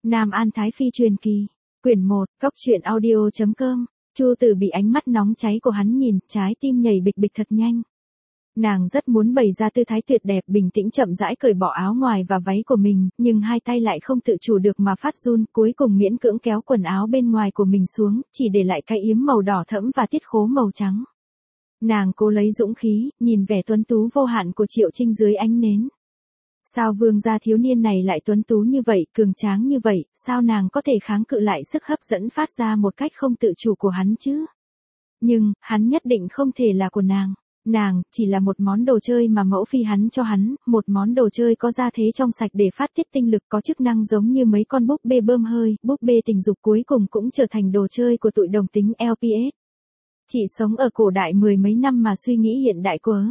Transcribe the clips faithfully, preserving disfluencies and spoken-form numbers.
Nam An Thái Phi truyền kỳ, quyển một, cốc truyện audio chấm com. Chu Tử bị ánh mắt nóng cháy của hắn nhìn, trái tim nhảy bịch bịch thật nhanh. Nàng rất muốn bày ra tư thái tuyệt đẹp, bình tĩnh chậm rãi cởi bỏ áo ngoài và váy của mình, nhưng hai tay lại không tự chủ được mà phát run, cuối cùng miễn cưỡng kéo quần áo bên ngoài của mình xuống, chỉ để lại cái yếm màu đỏ thẫm và tiết khố màu trắng. Nàng cố lấy dũng khí, nhìn vẻ tuấn tú vô hạn của Triệu Trinh dưới ánh nến. Sao vương gia thiếu niên này lại tuấn tú như vậy, cường tráng như vậy, sao nàng có thể kháng cự lại sức hấp dẫn phát ra một cách không tự chủ của hắn chứ? Nhưng, hắn nhất định không thể là của nàng. Nàng, chỉ là một món đồ chơi mà mẫu phi hắn cho hắn, một món đồ chơi có gia thế trong sạch để phát tiết tinh lực, có chức năng giống như mấy con búp bê bơm hơi, búp bê tình dục cuối cùng cũng trở thành đồ chơi của tụi đồng tính lờ pê ét. Chỉ sống ở cổ đại mười mấy năm mà suy nghĩ hiện đại quá.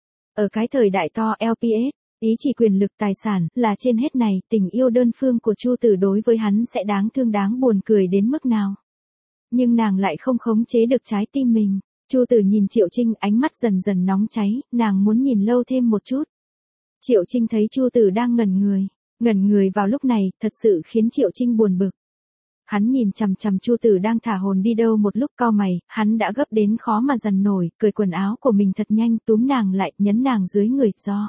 Ở cái thời đại to lờ pê ét, ý chỉ quyền lực tài sản là trên hết này, tình yêu đơn phương của Chu Tử đối với hắn sẽ đáng thương đáng buồn cười đến mức nào. Nhưng nàng lại không khống chế được trái tim mình. Chu Tử nhìn Triệu Trinh, ánh mắt dần dần nóng cháy, nàng muốn nhìn lâu thêm một chút. Triệu Trinh thấy Chu Tử đang ngẩn người, ngẩn người vào lúc này, thật sự khiến Triệu Trinh buồn bực. Hắn nhìn chằm chằm Chu Tử đang thả hồn đi đâu một lúc, cau mày, hắn đã gấp đến khó mà dằn nổi, cởi quần áo của mình thật nhanh, túm nàng lại, nhấn nàng dưới người, do.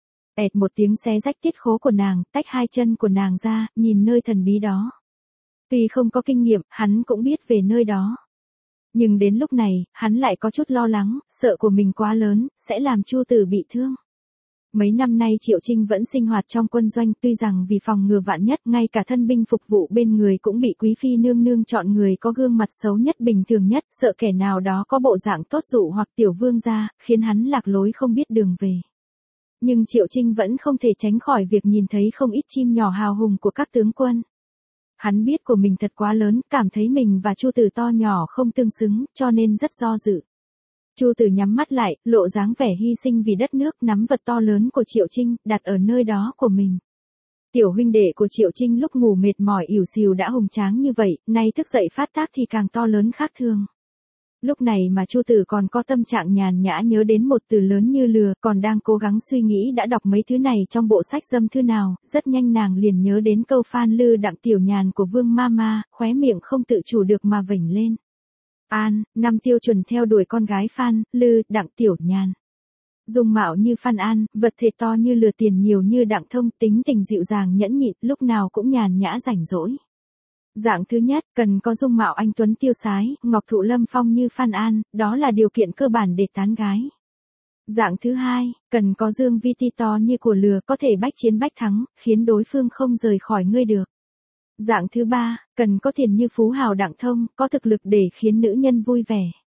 Ẹt một tiếng xé rách tiết khố của nàng, tách hai chân của nàng ra, nhìn nơi thần bí đó. Tuy không có kinh nghiệm, hắn cũng biết về nơi đó. Nhưng đến lúc này, hắn lại có chút lo lắng, sợ của mình quá lớn, sẽ làm Chu Tử bị thương. Mấy năm nay Triệu Trinh vẫn sinh hoạt trong quân doanh, tuy rằng vì phòng ngừa vạn nhất, ngay cả thân binh phục vụ bên người cũng bị quý phi nương nương chọn người có gương mặt xấu nhất bình thường nhất, sợ kẻ nào đó có bộ dạng tốt dụ hoặc tiểu vương gia, khiến hắn lạc lối không biết đường về. Nhưng Triệu Trinh vẫn không thể tránh khỏi việc nhìn thấy không ít chim nhỏ hào hùng của các tướng quân. Hắn biết của mình thật quá lớn, cảm thấy mình và Chu Tử to nhỏ không tương xứng, cho nên rất do dự. Chu Tử nhắm mắt lại, lộ dáng vẻ hy sinh vì đất nước, nắm vật to lớn của Triệu Trinh, đặt ở nơi đó của mình. Tiểu huynh đệ của Triệu Trinh lúc ngủ mệt mỏi ỉu xìu đã hùng tráng như vậy, nay thức dậy phát tác thì càng to lớn khác thường. Lúc này mà Chu Tử còn có tâm trạng nhàn nhã nhớ đến một từ lớn như lừa, còn đang cố gắng suy nghĩ đã đọc mấy thứ này trong bộ sách dâm thư nào, rất nhanh nàng liền nhớ đến câu Phan Lư Đặng Tiểu Nhàn của Vương Mama, khóe miệng không tự chủ được mà vểnh lên. An, năm tiêu chuẩn theo đuổi con gái Phan Lư Đặng Tiểu Nhàn. Dung mạo như Phan An, vật thể to như lừa, tiền nhiều như Đặng Thông, tính tình dịu dàng nhẫn nhịn, lúc nào cũng nhàn nhã rảnh rỗi. Dạng thứ nhất, cần có dung mạo anh tuấn tiêu sái, ngọc thụ lâm phong như Phan An, đó là điều kiện cơ bản để tán gái. Dạng thứ hai, cần có dương vi ti to như của lừa, có thể bách chiến bách thắng, khiến đối phương không rời khỏi ngươi được. Dạng thứ ba, cần có tiền như phú hào Đặng Thông, có thực lực để khiến nữ nhân vui vẻ.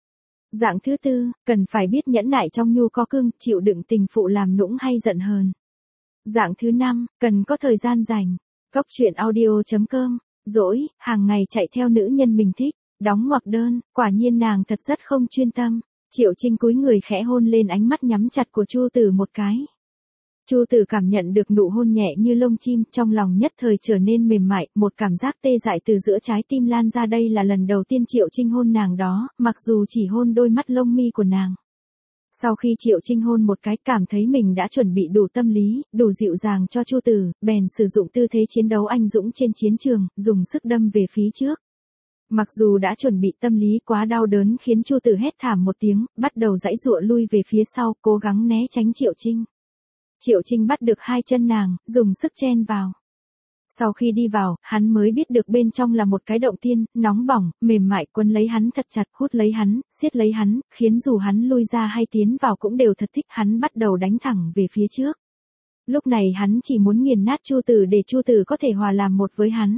Dạng thứ tư, cần phải biết nhẫn nại trong nhu có cương, chịu đựng tình phụ làm nũng hay giận hờn. Dạng thứ năm, cần có thời gian rảnh. Cốc truyện audio chấm com. Dỗi, hàng ngày chạy theo nữ nhân mình thích, đóng ngoặc đơn, quả nhiên nàng thật rất không chuyên tâm. Triệu Trinh cúi người khẽ hôn lên ánh mắt nhắm chặt của Chu Tử một cái. Chu Tử cảm nhận được nụ hôn nhẹ như lông chim, trong lòng nhất thời trở nên mềm mại, một cảm giác tê dại từ giữa trái tim lan ra. Đây là lần đầu tiên Triệu Trinh hôn nàng đó, mặc dù chỉ hôn đôi mắt lông mi của nàng. Sau khi Triệu Trinh hôn một cái, cảm thấy mình đã chuẩn bị đủ tâm lý, đủ dịu dàng cho Chu Tử, bèn sử dụng tư thế chiến đấu anh dũng trên chiến trường, dùng sức đâm về phía trước. Mặc dù đã chuẩn bị tâm lý, quá đau đớn khiến Chu Tử hét thảm một tiếng, bắt đầu giãy giụa lui về phía sau, cố gắng né tránh Triệu Trinh. Triệu Trinh bắt được hai chân nàng, dùng sức chen vào. Sau khi đi vào, hắn mới biết được bên trong là một cái động tiên, nóng bỏng, mềm mại, quấn lấy hắn thật chặt, hút lấy hắn, siết lấy hắn, khiến dù hắn lui ra hay tiến vào cũng đều thật thích. Hắn bắt đầu đánh thẳng về phía trước. Lúc này hắn chỉ muốn nghiền nát Chu Tử để Chu Tử có thể hòa làm một với hắn.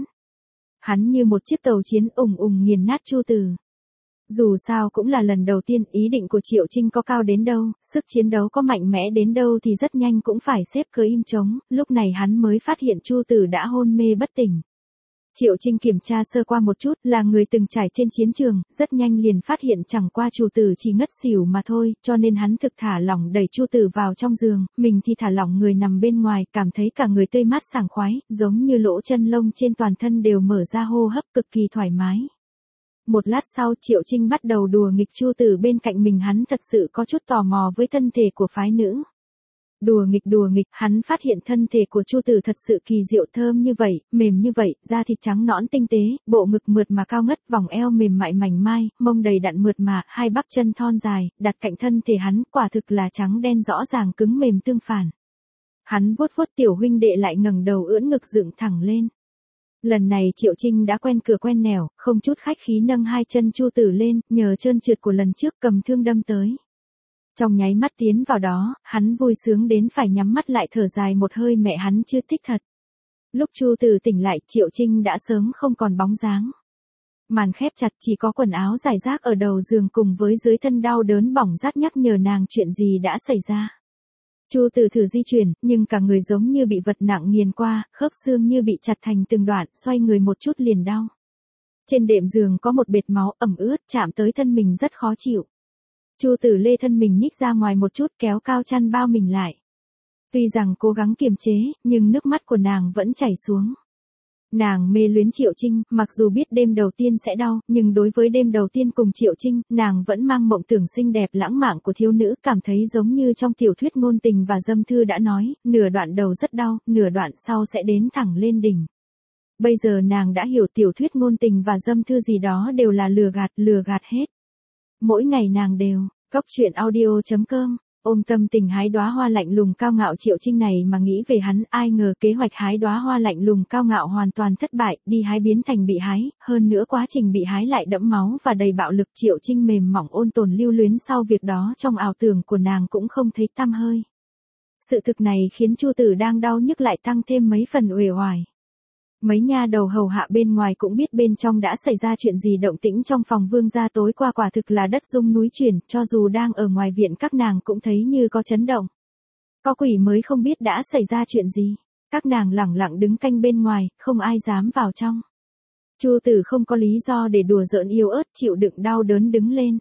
Hắn như một chiếc tàu chiến ùng ùng nghiền nát Chu Tử. Dù sao cũng là lần đầu tiên, ý định của Triệu Trinh có cao đến đâu, sức chiến đấu có mạnh mẽ đến đâu thì rất nhanh cũng phải xếp cớ im trống, lúc này hắn mới phát hiện Chu Tử đã hôn mê bất tỉnh. Triệu Trinh kiểm tra sơ qua một chút, là người từng trải trên chiến trường, rất nhanh liền phát hiện chẳng qua Chu Tử chỉ ngất xỉu mà thôi, cho nên hắn thực thả lỏng đẩy Chu Tử vào trong giường, mình thì thả lỏng người nằm bên ngoài, cảm thấy cả người tươi mát sảng khoái, giống như lỗ chân lông trên toàn thân đều mở ra, hô hấp cực kỳ thoải mái. Một lát sau, Triệu Trinh bắt đầu đùa nghịch Chu Tử bên cạnh mình, hắn thật sự có chút tò mò với thân thể của phái nữ. Đùa nghịch đùa nghịch, hắn phát hiện thân thể của Chu Tử thật sự kỳ diệu, thơm như vậy, mềm như vậy, da thịt trắng nõn tinh tế, bộ ngực mượt mà cao ngất, vòng eo mềm mại mảnh mai, mông đầy đặn mượt mà, hai bắp chân thon dài, đặt cạnh thân thể hắn, quả thực là trắng đen rõ ràng cứng mềm tương phản. Hắn vuốt vuốt tiểu huynh đệ lại ngẩng đầu ưỡn ngực dựng thẳng lên. Lần này Triệu Trinh đã quen cửa quen nẻo, không chút khách khí nâng hai chân Chu Tử lên, nhờ trơn trượt của lần trước cầm thương đâm tới. Trong nháy mắt tiến vào đó, hắn vui sướng đến phải nhắm mắt lại thở dài một hơi, mẹ hắn chưa thích thật. Lúc Chu Tử tỉnh lại, Triệu Trinh đã sớm không còn bóng dáng. Màn khép chặt, chỉ có quần áo rải rác ở đầu giường cùng với dưới thân đau đớn bỏng rát nhắc nhở nàng chuyện gì đã xảy ra. Chu Tử thử di chuyển, nhưng cả người giống như bị vật nặng nghiền qua, khớp xương như bị chặt thành từng đoạn, xoay người một chút liền đau. Trên đệm giường có một bệt máu ẩm ướt, chạm tới thân mình rất khó chịu. Chu Tử lê thân mình nhích ra ngoài một chút, kéo cao chăn bao mình lại. Tuy rằng cố gắng kiềm chế, nhưng nước mắt của nàng vẫn chảy xuống. Nàng mê luyến Triệu Trinh, mặc dù biết đêm đầu tiên sẽ đau, nhưng đối với đêm đầu tiên cùng Triệu Trinh, nàng vẫn mang mộng tưởng xinh đẹp lãng mạn của thiếu nữ, cảm thấy giống như trong tiểu thuyết ngôn tình và dâm thư đã nói, nửa đoạn đầu rất đau, nửa đoạn sau sẽ đến thẳng lên đỉnh. Bây giờ nàng đã hiểu tiểu thuyết ngôn tình và dâm thư gì đó đều là lừa gạt, lừa gạt hết. Mỗi ngày nàng đều, cóc truyện audio chấm com, ôm tâm tình hái đóa hoa lạnh lùng cao ngạo Triệu Trinh này mà nghĩ về hắn, ai ngờ kế hoạch hái đóa hoa lạnh lùng cao ngạo hoàn toàn thất bại, đi hái biến thành bị hái, hơn nữa quá trình bị hái lại đẫm máu và đầy bạo lực. Triệu Trinh mềm mỏng ôn tồn lưu luyến sau việc đó trong ảo tưởng của nàng cũng không thấy tăm hơi. Sự thực này khiến Chu Tử đang đau nhức lại tăng thêm mấy phần uể oải. Mấy nha đầu hầu hạ bên ngoài cũng biết bên trong đã xảy ra chuyện gì, động tĩnh trong phòng Vương gia tối qua quả thực là đất rung núi chuyển, cho dù đang ở ngoài viện các nàng cũng thấy như có chấn động. Có quỷ mới không biết đã xảy ra chuyện gì. Các nàng lẳng lặng đứng canh bên ngoài, không ai dám vào trong. Chu Tử không có lý do để đùa giỡn yếu ớt, chịu đựng đau đớn đứng lên.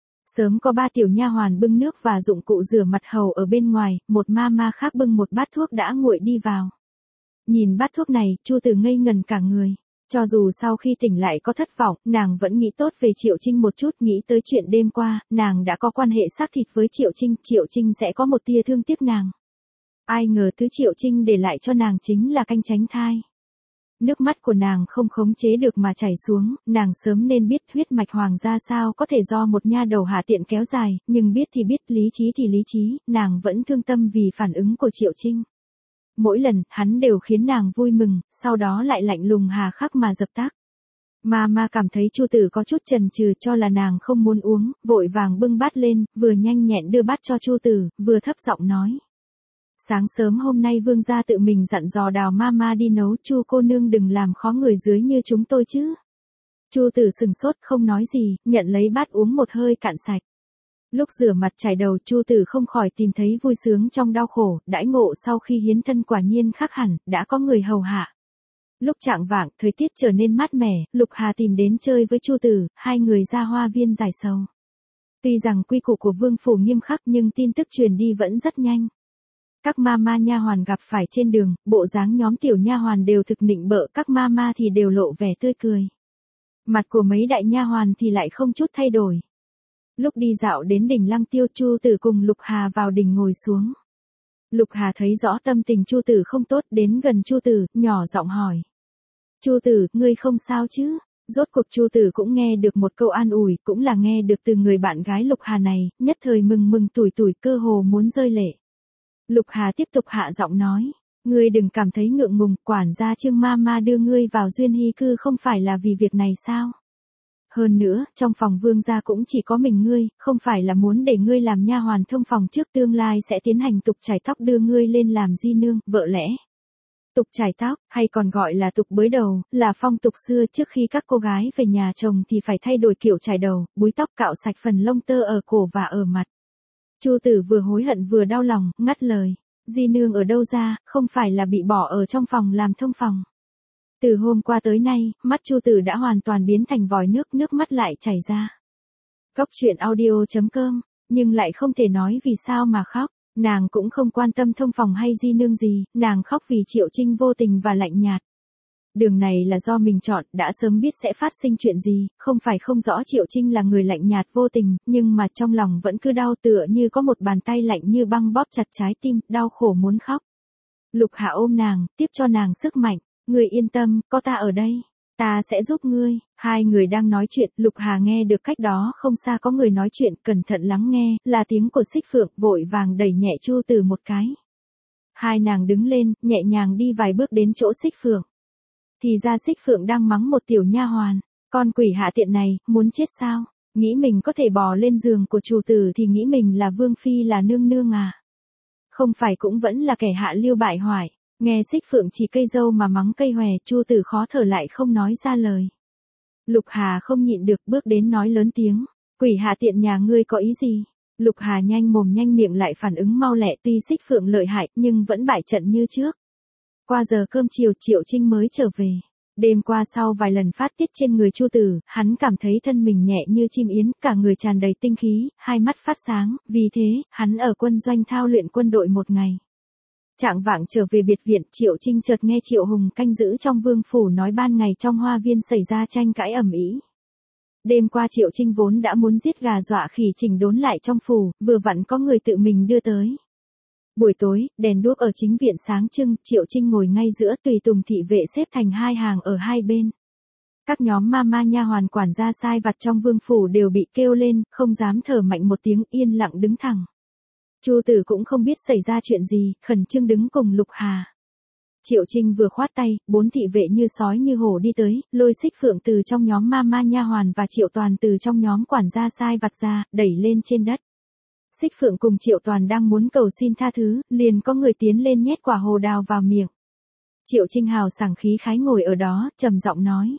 Sớm có ba tiểu nha hoàn bưng nước và dụng cụ rửa mặt hầu ở bên ngoài, một ma ma khác bưng một bát thuốc đã nguội đi vào. Nhìn bát thuốc này, Chu Tử ngây ngần cả người. Cho dù sau khi tỉnh lại có thất vọng, nàng vẫn nghĩ tốt về Triệu Trinh một chút, nghĩ tới chuyện đêm qua, nàng đã có quan hệ xác thịt với Triệu Trinh, Triệu Trinh sẽ có một tia thương tiếc nàng. Ai ngờ thứ Triệu Trinh để lại cho nàng chính là canh tránh thai. Nước mắt của nàng không khống chế được mà chảy xuống, nàng sớm nên biết huyết mạch hoàng gia sao có thể do một nha đầu hạ tiện kéo dài, nhưng biết thì biết, lý trí thì lý trí, nàng vẫn thương tâm vì phản ứng của Triệu Trinh. Mỗi lần, hắn đều khiến nàng vui mừng, sau đó lại lạnh lùng hà khắc mà dập tắt. Ma ma cảm thấy Chu Tử có chút chần chừ, cho là nàng không muốn uống, vội vàng bưng bát lên, vừa nhanh nhẹn đưa bát cho Chu Tử, vừa thấp giọng nói. Sáng sớm hôm nay Vương gia tự mình dặn dò Đào ma ma đi nấu, Chu cô nương đừng làm khó người dưới như chúng tôi chứ. Chu Tử sừng sốt không nói gì, nhận lấy bát uống một hơi cạn sạch. Lúc rửa mặt chải đầu, Chu Tử không khỏi tìm thấy vui sướng trong đau khổ, đãi ngộ sau khi hiến thân quả nhiên khác hẳn, đã có người hầu hạ. Lúc chạng vạng, thời tiết trở nên mát mẻ, Lục Hà tìm đến chơi với Chu Tử, hai người ra hoa viên giải sầu. Tuy rằng quy củ của vương phủ nghiêm khắc nhưng tin tức truyền đi vẫn rất nhanh. Các ma ma nha hoàn gặp phải trên đường, bộ dáng nhóm tiểu nha hoàn đều thực nịnh bợ, các ma ma thì đều lộ vẻ tươi cười. Mặt của mấy đại nha hoàn thì lại không chút thay đổi. Lúc đi dạo đến đỉnh Lăng Tiêu, Chu Tử cùng Lục Hà vào đỉnh ngồi xuống. Lục Hà thấy rõ tâm tình Chu Tử không tốt, đến gần Chu Tử, nhỏ giọng hỏi. Chu Tử, ngươi không sao chứ? Rốt cuộc Chu Tử cũng nghe được một câu an ủi, cũng là nghe được từ người bạn gái Lục Hà này, nhất thời mừng mừng tủi tủi, cơ hồ muốn rơi lệ. Lục Hà tiếp tục hạ giọng nói. Ngươi đừng cảm thấy ngượng ngùng, quản gia Trương ma ma đưa ngươi vào Duyên Hy cư không phải là vì việc này sao? Hơn nữa, trong phòng Vương gia cũng chỉ có mình ngươi, không phải là muốn để ngươi làm nha hoàn thông phòng trước, tương lai sẽ tiến hành tục chải tóc đưa ngươi lên làm di nương, vợ lẽ. Tục chải tóc, hay còn gọi là tục bới đầu, là phong tục xưa, trước khi các cô gái về nhà chồng thì phải thay đổi kiểu chải đầu, búi tóc, cạo sạch phần lông tơ ở cổ và ở mặt. Chu Tử vừa hối hận vừa đau lòng, ngắt lời. Di nương ở đâu ra, không phải là bị bỏ ở trong phòng làm thông phòng. Từ hôm qua tới nay, mắt Chu Tử đã hoàn toàn biến thành vòi nước, nước mắt lại chảy ra. Cóc truyện audio chấm com, nhưng lại không thể nói vì sao mà khóc. Nàng cũng không quan tâm thông phòng hay di nương gì, nàng khóc vì Triệu Trinh vô tình và lạnh nhạt. Đường này là do mình chọn, đã sớm biết sẽ phát sinh chuyện gì, không phải không rõ Triệu Trinh là người lạnh nhạt vô tình, nhưng mà trong lòng vẫn cứ đau tựa như có một bàn tay lạnh như băng bóp chặt trái tim, đau khổ muốn khóc. Lục Hà ôm nàng, tiếp cho nàng sức mạnh, ngươi yên tâm, có ta ở đây. Ta sẽ giúp ngươi. Hai người đang nói chuyện, Lục Hà nghe được cách đó không xa có người nói chuyện, cẩn thận lắng nghe, là tiếng của Xích Phượng, vội vàng đẩy nhẹ Chu Từ một cái. Hai nàng đứng lên, nhẹ nhàng đi vài bước đến chỗ Xích Phượng. Thì ra Xích Phượng đang mắng một tiểu nha hoàn, con quỷ hạ tiện này, muốn chết sao? Nghĩ mình có thể bò lên giường của chủ tử thì nghĩ mình là vương phi là nương nương à? Không phải cũng vẫn là kẻ hạ lưu bại hoại. Nghe Xích Phượng chỉ cây dâu mà mắng cây hòe, Chu Tử khó thở lại không nói ra lời. Lục Hà không nhịn được bước đến nói lớn tiếng, quỷ hạ tiện nhà ngươi có ý gì? Lục Hà nhanh mồm nhanh miệng lại phản ứng mau lẹ, tuy Xích Phượng lợi hại nhưng vẫn bại trận như trước. Qua giờ cơm chiều Triệu Trinh mới trở về. Đêm qua sau vài lần phát tiết trên người Chu Tử, hắn cảm thấy thân mình nhẹ như chim yến, cả người tràn đầy tinh khí, hai mắt phát sáng, vì thế, hắn ở quân doanh thao luyện quân đội một ngày. Trạng vạng trở về biệt viện, Triệu Trinh chợt nghe Triệu Hùng canh giữ trong vương phủ nói ban ngày trong hoa viên xảy ra tranh cãi ầm ĩ. Đêm qua Triệu Trinh vốn đã muốn giết gà dọa khỉ chỉnh đốn lại trong phủ, vừa vặn có người tự mình đưa tới. Buổi tối, đèn đuốc ở chính viện sáng trưng, Triệu Trinh ngồi ngay giữa, tùy tùng thị vệ xếp thành hai hàng ở hai bên. Các nhóm ma ma nha hoàn quản gia sai vặt trong vương phủ đều bị kêu lên, không dám thở mạnh một tiếng, yên lặng đứng thẳng. Chu Tử cũng không biết xảy ra chuyện gì, khẩn trương đứng cùng Lục Hà. Triệu Trinh vừa khoát tay, bốn thị vệ như sói như hổ đi tới, lôi Xích Phượng từ trong nhóm ma ma nha hoàn và Triệu Toàn từ trong nhóm quản gia sai vặt ra, đẩy lên trên đất. Xích Phượng cùng Triệu Toàn đang muốn cầu xin tha thứ, liền có người tiến lên nhét quả hồ đào vào miệng. Triệu Trinh hào sảng khí khái ngồi ở đó, trầm giọng nói.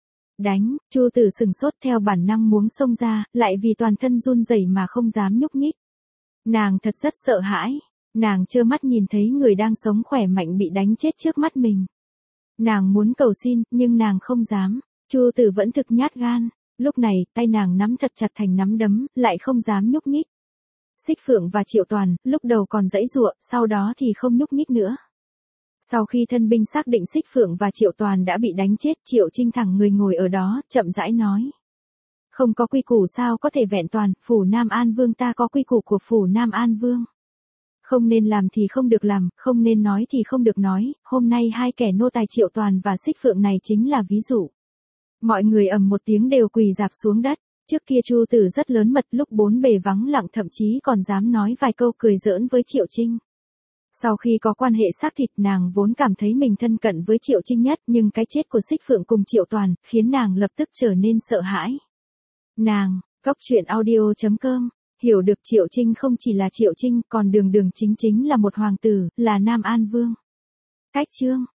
Đánh, Chu Tử sừng sốt theo bản năng muốn xông ra, lại vì toàn thân run rẩy mà không dám nhúc nhích. Nàng thật rất sợ hãi, nàng trơ mắt nhìn thấy người đang sống khỏe mạnh bị đánh chết trước mắt mình. Nàng muốn cầu xin, nhưng nàng không dám, Chu Tử vẫn thực nhát gan, lúc này, tay nàng nắm thật chặt thành nắm đấm, lại không dám nhúc nhích. Xích Phượng và Triệu Toàn, lúc đầu còn giãy giụa, sau đó thì không nhúc nhích nữa. Sau khi thân binh xác định Xích Phượng và Triệu Toàn đã bị đánh chết, Triệu Trinh thẳng người ngồi ở đó, chậm rãi nói. Không có quy củ sao có thể vẹn toàn, phủ Nam An Vương ta có quy củ của phủ Nam An Vương. Không nên làm thì không được làm, không nên nói thì không được nói, hôm nay hai kẻ nô tài Triệu Toàn và Xích Phượng này chính là ví dụ. Mọi người ầm một tiếng đều quỳ rạp xuống đất. Trước kia Chu Tử rất lớn mật, lúc bốn bề vắng lặng thậm chí còn dám nói vài câu cười giỡn với Triệu Trinh. Sau khi có quan hệ xác thịt, nàng vốn cảm thấy mình thân cận với Triệu Trinh nhất, nhưng cái chết của Xích Phượng cùng Triệu Toàn, khiến nàng lập tức trở nên sợ hãi. Nàng, Góc Truyện Audio chấm com, hiểu được Triệu Trinh không chỉ là Triệu Trinh, còn đường đường chính chính là một hoàng tử, là Nam An Vương. Cách chương